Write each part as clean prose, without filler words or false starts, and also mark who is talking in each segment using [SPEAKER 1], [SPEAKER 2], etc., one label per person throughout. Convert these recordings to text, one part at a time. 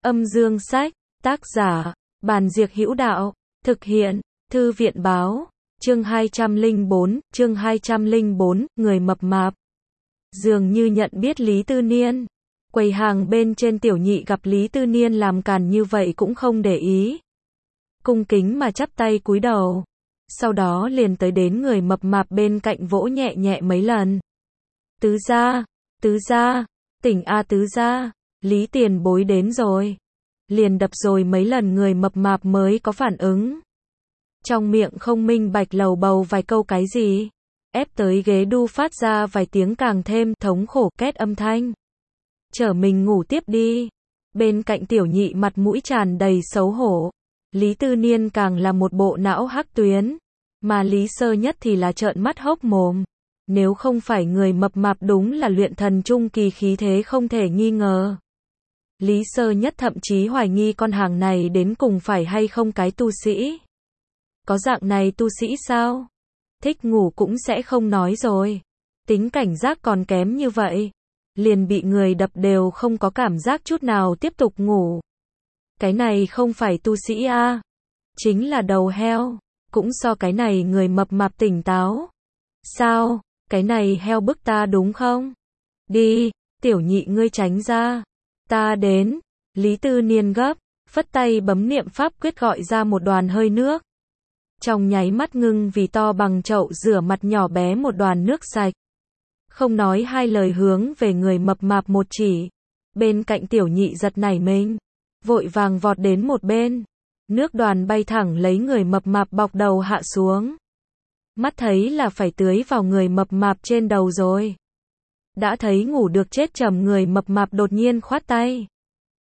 [SPEAKER 1] Âm dương sách, tác giả, Bàn Diệc Hữu Đạo, thực hiện, Thư viện báo, chương 204, người mập mạp. Dường như nhận biết Lý Tư Niên. Quầy hàng bên trên Tiểu Nhị gặp Lý Tư Niên làm càn như vậy cũng không để ý. Cung kính mà chắp tay cúi đầu. Sau đó liền tới đến người mập mạp bên cạnh vỗ nhẹ nhẹ mấy lần. Tứ gia, tỉnh a tứ gia, Lý tiền bối đến rồi. Liền đập rồi mấy lần người mập mạp mới có phản ứng. Trong miệng không minh bạch lầu bầu vài câu cái gì. Ép tới ghế đu phát ra vài tiếng càng thêm thống khổ két âm thanh. Chở mình ngủ tiếp đi. Bên cạnh Tiểu Nhị mặt mũi tràn đầy xấu hổ. Lý Tư Niên càng là một bộ não hắc tuyến. Mà Lý Sơ Nhất thì là trợn mắt hốc mồm. Nếu không phải người mập mạp đúng là luyện thần trung kỳ khí thế không thể nghi ngờ. Lý Sơ Nhất thậm chí hoài nghi con hàng này đến cùng phải hay không cái tu sĩ. Có dạng này tu sĩ sao? Thích ngủ cũng sẽ không nói rồi. Tính cảnh giác còn kém như vậy. Liền bị người đập đều không có cảm giác chút nào tiếp tục ngủ. Cái này không phải tu sĩ a, chính là đầu heo. Cũng so cái này người mập mạp tỉnh táo. Sao? Cái này heo bức ta đúng không? Đi, Tiểu Nhị ngươi tránh ra. Ta đến. Lý Tư Niên gấp, phất tay bấm niệm pháp quyết gọi ra một đoàn hơi nước. Trong nháy mắt ngưng vì to bằng chậu rửa mặt nhỏ bé một đoàn nước sạch. Không nói hai lời hướng về người mập mạp một chỉ. Bên cạnh Tiểu Nhị giật nảy mình. Vội vàng vọt đến một bên. Nước đoàn bay thẳng lấy người mập mạp bọc đầu hạ xuống. Mắt thấy là phải tưới vào người mập mạp trên đầu rồi. Đã thấy ngủ được chết trầm người mập mạp đột nhiên khoát tay.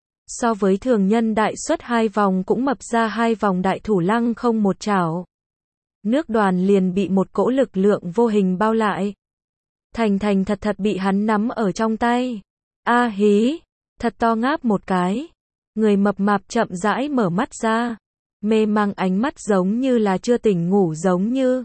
[SPEAKER 1] So với thường nhân đại suất 2 vòng cũng mập ra 2 vòng đại thủ lăng không một chảo. Nước đoàn liền bị một cỗ lực lượng vô hình bao lại. Thành thật bị hắn nắm ở trong tay. A hí, thật to ngáp một cái. Người mập mạp chậm rãi mở mắt ra. Mê mang ánh mắt giống như là chưa tỉnh ngủ giống như.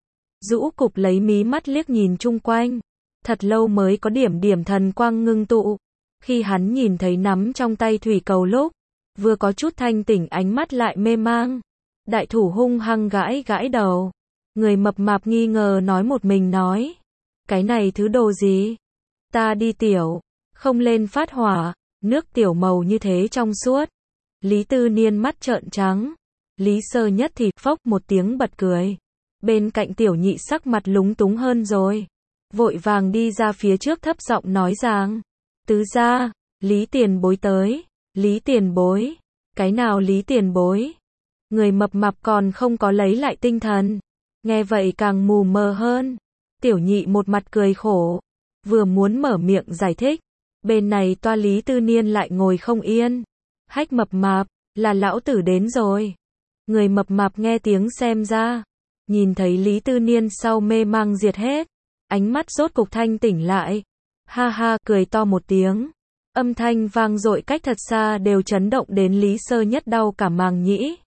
[SPEAKER 1] Rũ cục lấy mí mắt liếc nhìn chung quanh. Thật lâu mới có điểm thần quang ngưng tụ. Khi hắn nhìn thấy nắm trong tay thủy cầu lúc, vừa có chút thanh tỉnh ánh mắt lại mê mang. Đại thủ hung hăng gãi đầu. Người mập mạp nghi ngờ nói một mình nói. Cái này thứ đồ gì? Ta đi tiểu, không lên phát hỏa, nước tiểu màu như thế trong suốt. Lý Tư Niên mắt trợn trắng. Lý Sơ Nhất thì phốc một tiếng bật cười. Bên cạnh Tiểu Nhị sắc mặt lúng túng hơn rồi. Vội vàng đi ra phía trước thấp giọng nói rằng. Tứ gia, Lý tiền bối tới. Lý tiền bối. Cái nào Lý tiền bối? Người mập mạp còn không có lấy lại tinh thần. Nghe vậy càng mù mờ hơn. Tiểu Nhị một mặt cười khổ. Vừa muốn mở miệng giải thích. Bên này toa Lý Tư Niên lại ngồi không yên. Hách mập mạp, là lão tử đến rồi. Người mập mạp nghe tiếng xem ra. Nhìn thấy Lý Tư Niên sau mê mang diệt hết. Ánh mắt rốt cục thanh tỉnh lại. Ha ha cười to một tiếng. Âm thanh vang dội cách thật xa đều chấn động đến Lý Sơ Nhất đau cả màng nhĩ.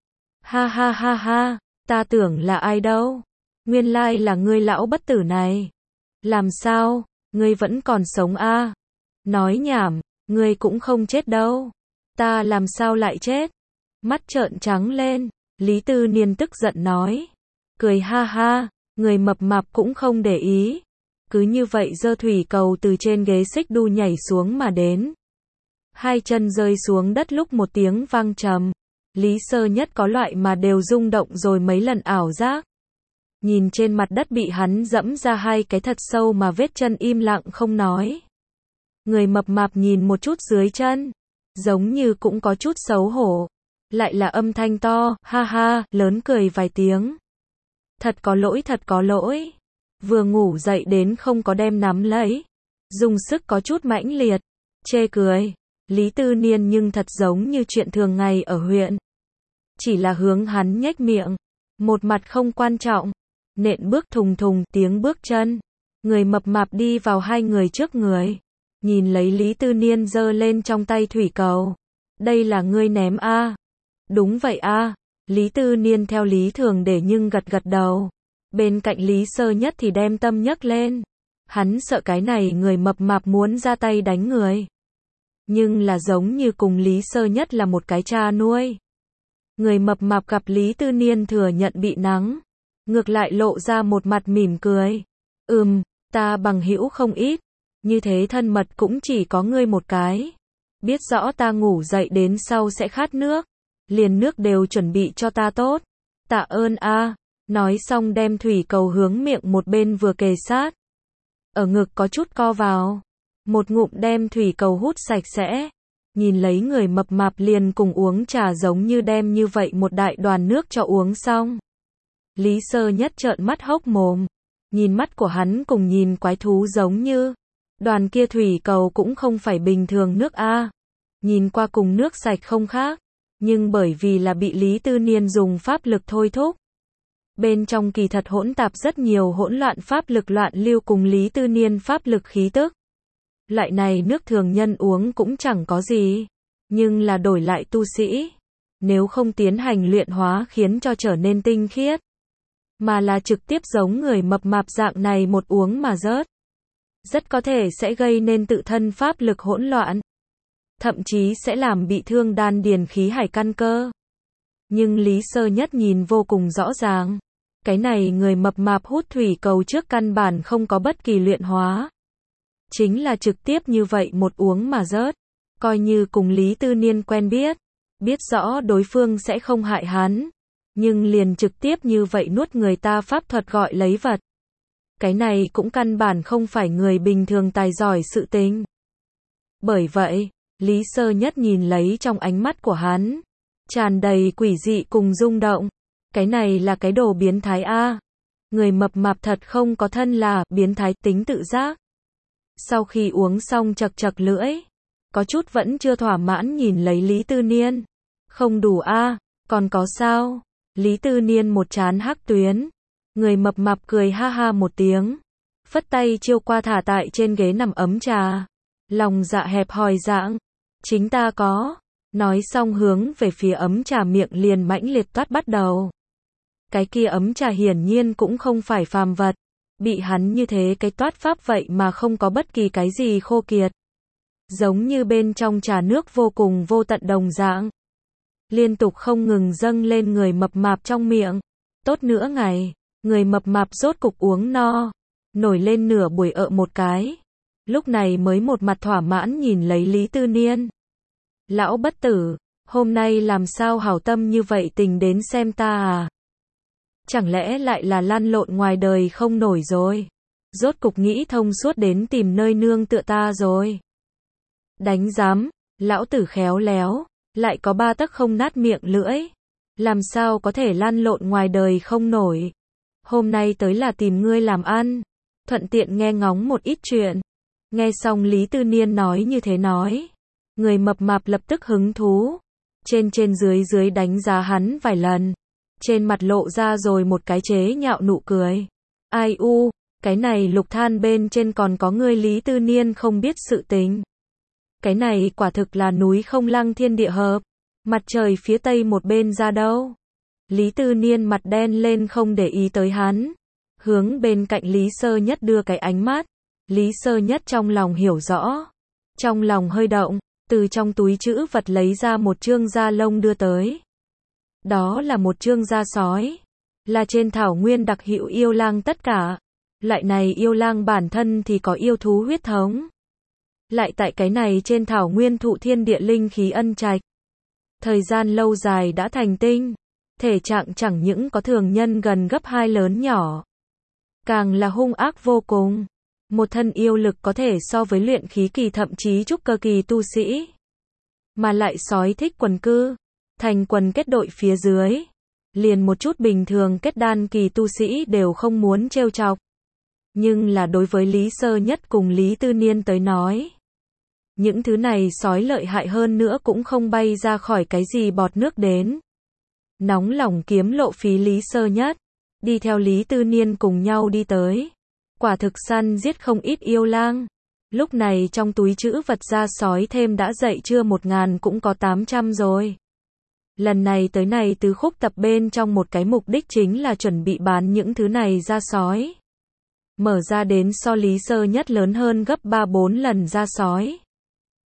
[SPEAKER 1] Ha ha, ta tưởng là ai đâu. Nguyên lai là ngươi lão bất tử này. Làm sao, ngươi vẫn còn sống a? Nói nhảm, ngươi cũng không chết đâu. Ta làm sao lại chết? Mắt trợn trắng lên, Lý Tư Niên tức giận nói. Cười ha ha, người mập mạp cũng không để ý. Cứ như vậy giơ thủy cầu từ trên ghế xích đu nhảy xuống mà đến. Hai chân rơi xuống đất lúc một tiếng vang trầm. Lý Sơ Nhất có loại mà đều rung động rồi mấy lần ảo giác. Nhìn trên mặt đất bị hắn dẫm ra hai cái thật sâu mà vết chân im lặng không nói. Người mập mạp nhìn một chút dưới chân. Giống như cũng có chút xấu hổ. Lại là âm thanh to, ha ha, lớn cười vài tiếng. Thật có lỗi. Vừa ngủ dậy đến không có đem nắm lấy. Dùng sức có chút mãnh liệt. Chê cười. Lý Tư Niên nhưng thật giống như chuyện thường ngày ở huyện. Chỉ là hướng hắn nhếch miệng. Một mặt không quan trọng. Nện bước thùng thùng tiếng bước chân. Người mập mạp đi vào hai người trước người. Nhìn lấy Lý Tư Niên giơ lên trong tay thủy cầu. Đây là ngươi ném a? Đúng vậy a. Lý Tư Niên theo lý thường để nhưng gật đầu. Bên cạnh Lý Sơ Nhất thì đem tâm nhấc lên. Hắn sợ cái này người mập mạp muốn ra tay đánh người. nhưng là giống như cùng Lý Sơ Nhất là một cái cha nuôi. Người mập mạp gặp Lý Tư Niên thừa nhận bị nắng, ngược lại lộ ra một mặt mỉm cười. Ta bằng hữu không ít, như thế thân mật cũng chỉ có ngươi một cái. Biết rõ ta ngủ dậy đến sau sẽ khát nước, liền nước đều chuẩn bị cho ta tốt. Tạ ơn a. Nói xong đem thủy cầu hướng miệng một bên vừa kề sát. Ở ngực có chút co vào. Một ngụm đem thủy cầu hút sạch sẽ. Nhìn lấy người mập mạp liền cùng uống trà giống như đem như vậy một đại đoàn nước cho uống xong. Lý Sơ Nhất trợn mắt hốc mồm. Nhìn mắt của hắn cùng nhìn quái thú giống như. Đoàn kia thủy cầu cũng không phải bình thường nước a. Nhìn qua cùng nước sạch không khác. Nhưng bởi vì là bị Lý Tư Niên dùng pháp lực thôi thúc. Bên trong kỳ thật hỗn tạp rất nhiều hỗn loạn pháp lực loạn lưu cùng Lý Tư Niên pháp lực khí tức. Loại này nước thường nhân uống cũng chẳng có gì. Nhưng là đổi lại tu sĩ. Nếu không tiến hành luyện hóa khiến cho trở nên tinh khiết. Mà là trực tiếp giống người mập mạp dạng này một uống mà rớt. Rất có thể sẽ gây nên tự thân pháp lực hỗn loạn. Thậm chí sẽ làm bị thương đan điền khí hải căn cơ. Nhưng Lý Sơ Nhất nhìn vô cùng rõ ràng. Cái này người mập mạp hút thủy cầu trước căn bản không có bất kỳ luyện hóa. Chính là trực tiếp như vậy một uống mà rớt. Coi như cùng Lý Tư Niên quen biết. Biết rõ đối phương sẽ không hại hắn. Nhưng liền trực tiếp như vậy nuốt người ta pháp thuật gọi lấy vật. Cái này cũng căn bản không phải người bình thường tài giỏi sự tình. Bởi vậy, Lý Sơ Nhất nhìn lấy trong ánh mắt của hắn. Tràn đầy quỷ dị cùng rung động. Cái này là cái đồ biến thái a. Người mập mạp thật không có thân là biến thái tính tự giác. Sau khi uống xong chật chật lưỡi. Có chút vẫn chưa thỏa mãn nhìn lấy Lý Tư Niên. Không đủ a, còn có sao? Lý Tư Niên một trán hắc tuyến. Người mập mạp cười ha ha một tiếng. Phất tay chiêu qua thả tại trên ghế nằm ấm trà. Lòng dạ hẹp hòi dạng. Chính ta có. Nói xong hướng về phía ấm trà miệng liền mãnh liệt toát bắt đầu. Cái kia ấm trà hiển nhiên cũng không phải phàm vật. Bị hắn như thế cái toát pháp vậy mà không có bất kỳ cái gì khô kiệt. Giống như bên trong trà nước vô cùng vô tận đồng dạng. Liên tục không ngừng dâng lên người mập mạp trong miệng. Tốt nữa ngày, người mập mạp rốt cục uống no. Nổi lên nửa buổi một cái. Lúc này mới một mặt thỏa mãn nhìn lấy Lý Tư Niên. Lão bất tử, hôm nay làm sao hảo tâm như vậy tình đến xem ta à? Chẳng lẽ lại là lăn lộn ngoài đời không nổi rồi? Rốt cục nghĩ thông suốt đến tìm nơi nương tựa ta rồi. Đánh giám, lão tử khéo léo, lại có 3 tấc không nát miệng lưỡi. Làm sao có thể lăn lộn ngoài đời không nổi? Hôm nay tới là tìm ngươi làm ăn. Thuận tiện nghe ngóng một ít chuyện. Nghe xong Lý Tư Niên nói như thế nói. Người mập mạp lập tức hứng thú. Trên dưới đánh giá hắn vài lần. Trên mặt lộ ra rồi một cái chế nhạo nụ cười. Ai u, cái này lục than bên trên còn có ngươi Lý Tư Niên không biết sự tình. Cái này quả thực là núi không lăng thiên địa hợp. Mặt trời phía tây một bên ra đâu. Lý Tư Niên mặt đen lên không để ý tới hắn. Hướng bên cạnh Lý Sơ Nhất đưa cái ánh mắt. Lý Sơ Nhất trong lòng hiểu rõ. Trong lòng hơi động. Từ trong túi trữ vật lấy ra một chương da lông đưa tới. Đó là một chương da sói. Là trên thảo nguyên đặc hữu yêu lang tất cả. Loại này yêu lang bản thân thì có yêu thú huyết thống. Lại tại cái này trên thảo nguyên thụ thiên địa linh khí ân trạch. Thời gian lâu dài đã thành tinh. Thể trạng chẳng những có thường nhân gần gấp 2 lớn nhỏ. Càng là hung ác vô cùng. Một thân yêu lực có thể so với luyện khí kỳ thậm chí trúc cơ kỳ tu sĩ. Mà lại sói thích quần cư. Thành quần kết đội phía dưới. Liền một chút bình thường kết đan kỳ tu sĩ đều không muốn trêu chọc. Nhưng là đối với Lý Sơ Nhất cùng Lý Tư Niên tới nói. Những thứ này sói lợi hại hơn nữa cũng không bay ra khỏi cái gì bọt nước đến. Nóng lòng kiếm lộ phí Lý Sơ Nhất. Đi theo Lý Tư Niên cùng nhau đi tới. Quả thực săn giết không ít yêu lang. Lúc này trong túi trữ vật da sói thêm đã dậy chưa 1000 cũng có 800 rồi. Lần này tới này tứ khúc tập bên trong một cái mục đích chính là chuẩn bị bán những thứ này da sói. Mở ra đến so Lý Sơ Nhất lớn hơn gấp 3-4 lần da sói.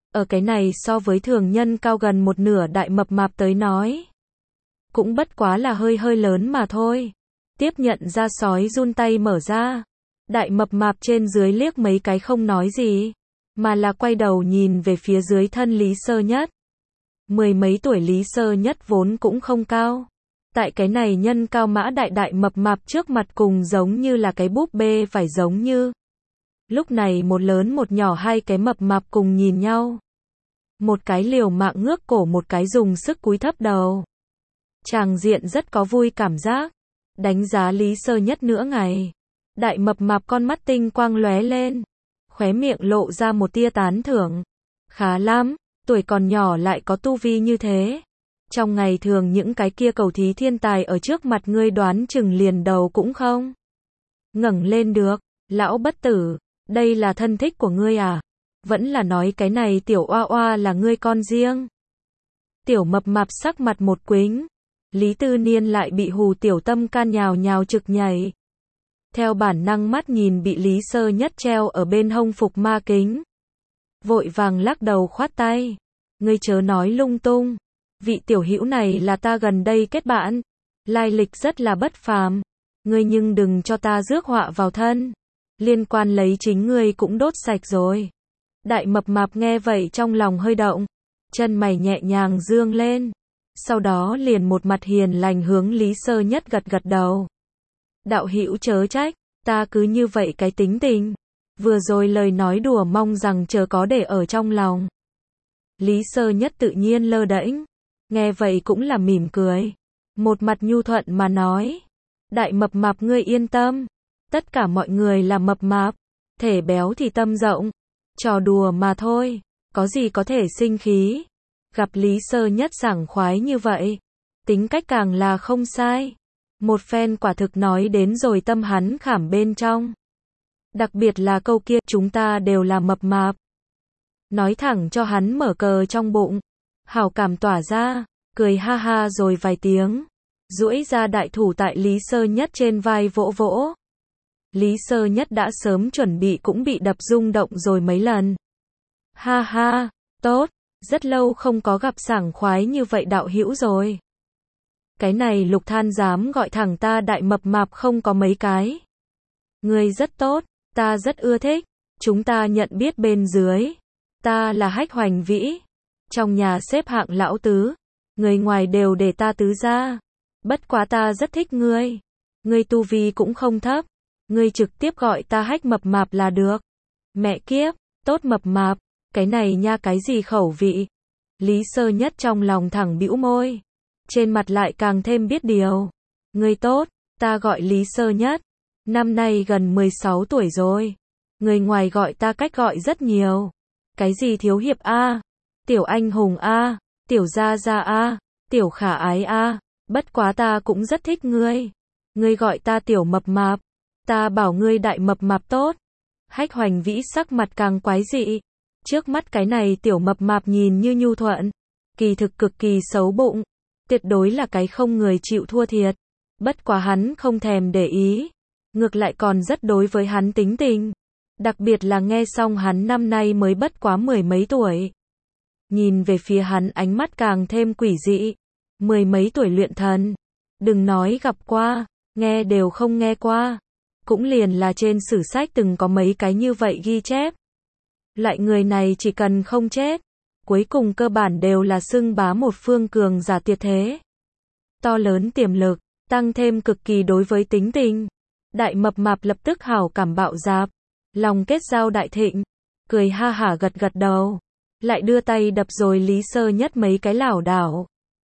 [SPEAKER 1] Ở cái này so với thường nhân cao gần một nửa đại mập mạp tới nói. Cũng bất quá là hơi hơi lớn mà thôi. Tiếp nhận ra sói run tay mở ra. Đại mập mạp trên dưới liếc mấy cái không nói gì. Mà là quay đầu nhìn về phía dưới thân Lý Sơ Nhất. Mười mấy tuổi Lý Sơ Nhất vốn cũng không cao. Tại cái này nhân cao mã đại mập mạp trước mặt cùng giống như là cái búp bê phải giống như. Lúc này một lớn một nhỏ hai cái mập mạp cùng nhìn nhau. Một cái liều mạng ngước cổ một cái dùng sức cúi thấp đầu. Tràng diện rất có vui cảm giác. Đánh giá Lý Sơ Nhất nửa ngày. Đại mập mạp con mắt tinh quang lóe lên. Khóe miệng lộ ra một tia tán thưởng. Khá lắm, tuổi còn nhỏ lại có tu vi như thế. Trong ngày thường những cái kia cầu thí thiên tài ở trước mặt ngươi đoán chừng liền đầu cũng không ngẩng lên được. Lão bất tử, đây là thân thích của ngươi à? Vẫn là nói cái này tiểu oa oa là ngươi con riêng. Tiểu mập mạp sắc mặt một quĩnh. Lý Tư Niên lại bị hù tiểu tâm can nhào nhào trực nhảy. Theo bản năng mắt nhìn bị Lý Sơ Nhất treo ở bên hông phục ma kính. Vội vàng lắc đầu khoát tay. Ngươi chớ nói lung tung. Vị tiểu hữu này là ta gần đây kết bạn. Lai lịch rất là bất phàm. Ngươi nhưng đừng cho ta rước họa vào thân. Liên quan lấy chính ngươi cũng đốt sạch rồi. Đại mập mạp nghe vậy trong lòng hơi động. Chân mày nhẹ nhàng dương lên. Sau đó liền một mặt hiền lành hướng Lý Sơ Nhất gật gật đầu. Đạo hữu chớ trách, ta cứ như vậy cái tính tình. Vừa rồi lời nói đùa mong rằng chớ có để ở trong lòng. Lý Sơ Nhất tự nhiên lơ đễnh. Nghe vậy cũng là mỉm cười. Một mặt nhu thuận mà nói. Đại mập mạp ngươi yên tâm. Tất cả mọi người là mập mạp. Thể béo thì tâm rộng. Trò đùa mà thôi. Có gì có thể sinh khí. Gặp Lý Sơ Nhất sảng khoái như vậy. Tính cách càng là không sai. Một phen quả thực nói đến rồi tâm hắn khảm bên trong. Đặc biệt là câu kia chúng ta đều là mập mạp. Nói thẳng cho hắn mở cờ trong bụng. Hảo cảm tỏa ra. Cười ha ha rồi vài tiếng. Duỗi ra đại thủ tại Lý Sơ Nhất trên vai vỗ vỗ. Lý Sơ Nhất đã sớm chuẩn bị cũng bị đập rung động rồi mấy lần. Ha ha, tốt, rất lâu không có gặp sảng khoái như vậy đạo hữu rồi. Cái này Lục Than dám gọi thẳng ta đại mập mạp không có mấy cái. Ngươi rất tốt, ta rất ưa thích, chúng ta nhận biết bên dưới. Ta là Hách Hoành Vĩ, trong nhà xếp hạng lão tứ, người ngoài đều để ta tứ ra. Bất quá ta rất thích ngươi. Ngươi tu vi cũng không thấp. Ngươi trực tiếp gọi ta Hách mập mạp là được. Mẹ kiếp, tốt mập mạp, cái này nha cái gì khẩu vị. Lý Sơ Nhất trong lòng thẳng bĩu môi. Trên mặt lại càng thêm biết điều. Ngươi tốt, ta gọi Lý Sơ Nhất. Năm nay gần 16 tuổi rồi. Người ngoài gọi ta cách gọi rất nhiều. Cái gì thiếu hiệp A, tiểu anh hùng A, tiểu gia gia A, tiểu khả ái A. Bất quá ta cũng rất thích ngươi. Ngươi gọi ta tiểu mập mạp. Ta bảo ngươi đại mập mạp tốt. Hách Hoành Vĩ sắc mặt càng quái dị. Trước mắt cái này tiểu mập mạp nhìn như nhu thuận. Kỳ thực cực kỳ xấu bụng. Tuyệt đối là cái không người chịu thua thiệt. Bất quá hắn không thèm để ý. Ngược lại còn rất đối với hắn tính tình. Đặc biệt là nghe xong hắn năm nay mới bất quá mười mấy tuổi. Nhìn về phía hắn ánh mắt càng thêm quỷ dị. Mười mấy tuổi luyện thần. Đừng nói gặp qua, nghe đều không nghe qua. Cũng liền là trên sử sách từng có mấy cái như vậy ghi chép. Loại người này chỉ cần không chết, cuối cùng cơ bản đều là xưng bá một phương cường giả tuyệt thế. To lớn tiềm lực, tăng thêm cực kỳ đối với tính tình. Đại mập mạp lập tức hảo cảm bạo dạp, lòng kết giao đại thịnh, cười ha hả gật gật đầu, lại đưa tay đập rồi Lý Sơ Nhất mấy cái lảo đảo.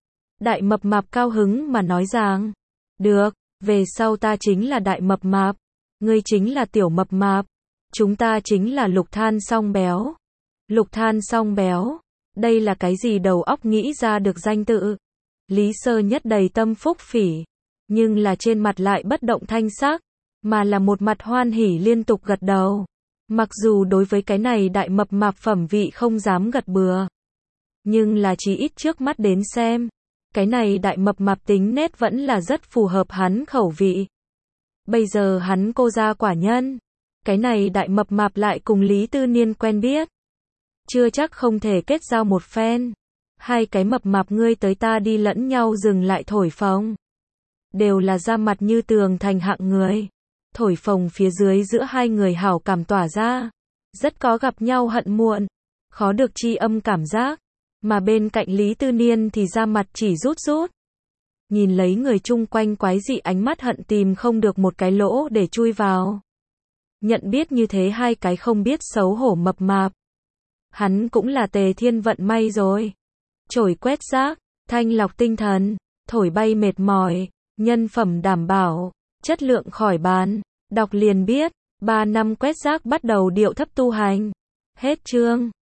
[SPEAKER 1] Đại mập mạp cao hứng mà nói rằng, được, về sau ta chính là đại mập mạp, ngươi chính là tiểu mập mạp, chúng ta chính là Lục Than song béo. Lục Than song béo, đây là cái gì đầu óc nghĩ ra được danh tự. Lý Sơ Nhất đầy tâm phúc phỉ, nhưng là trên mặt lại bất động thanh sắc, mà là một mặt hoan hỉ liên tục gật đầu. Mặc dù đối với cái này đại mập mạp phẩm vị không dám gật bừa, nhưng là chỉ ít trước mắt đến xem, cái này đại mập mạp tính nét vẫn là rất phù hợp hắn khẩu vị. Bây giờ hắn cô gia quả nhân, cái này đại mập mạp lại cùng Lý Tư Niên quen biết. chưa chắc không thể kết giao một phen. Hai cái mập mạp ngươi tới ta đi lẫn nhau dừng lại thổi phồng. Đều là da mặt như tường thành hạng người. Thổi phồng phía dưới giữa hai người hảo cảm tỏa ra. Rất có gặp nhau hận muộn. Khó được tri âm cảm giác. Mà bên cạnh Lý Tư Niên thì da mặt chỉ rút rút. Nhìn lấy người chung quanh quái dị ánh mắt hận tìm không được một cái lỗ để chui vào. Nhận biết như thế hai cái không biết xấu hổ mập mạp. Hắn cũng là Tề Thiên vận may rồi. Chổi quét rác, thanh lọc tinh thần, thổi bay mệt mỏi, nhân phẩm đảm bảo, chất lượng khỏi bàn. Đọc liền biết, 3 năm quét rác bắt đầu điệu thấp tu hành. Hết chương.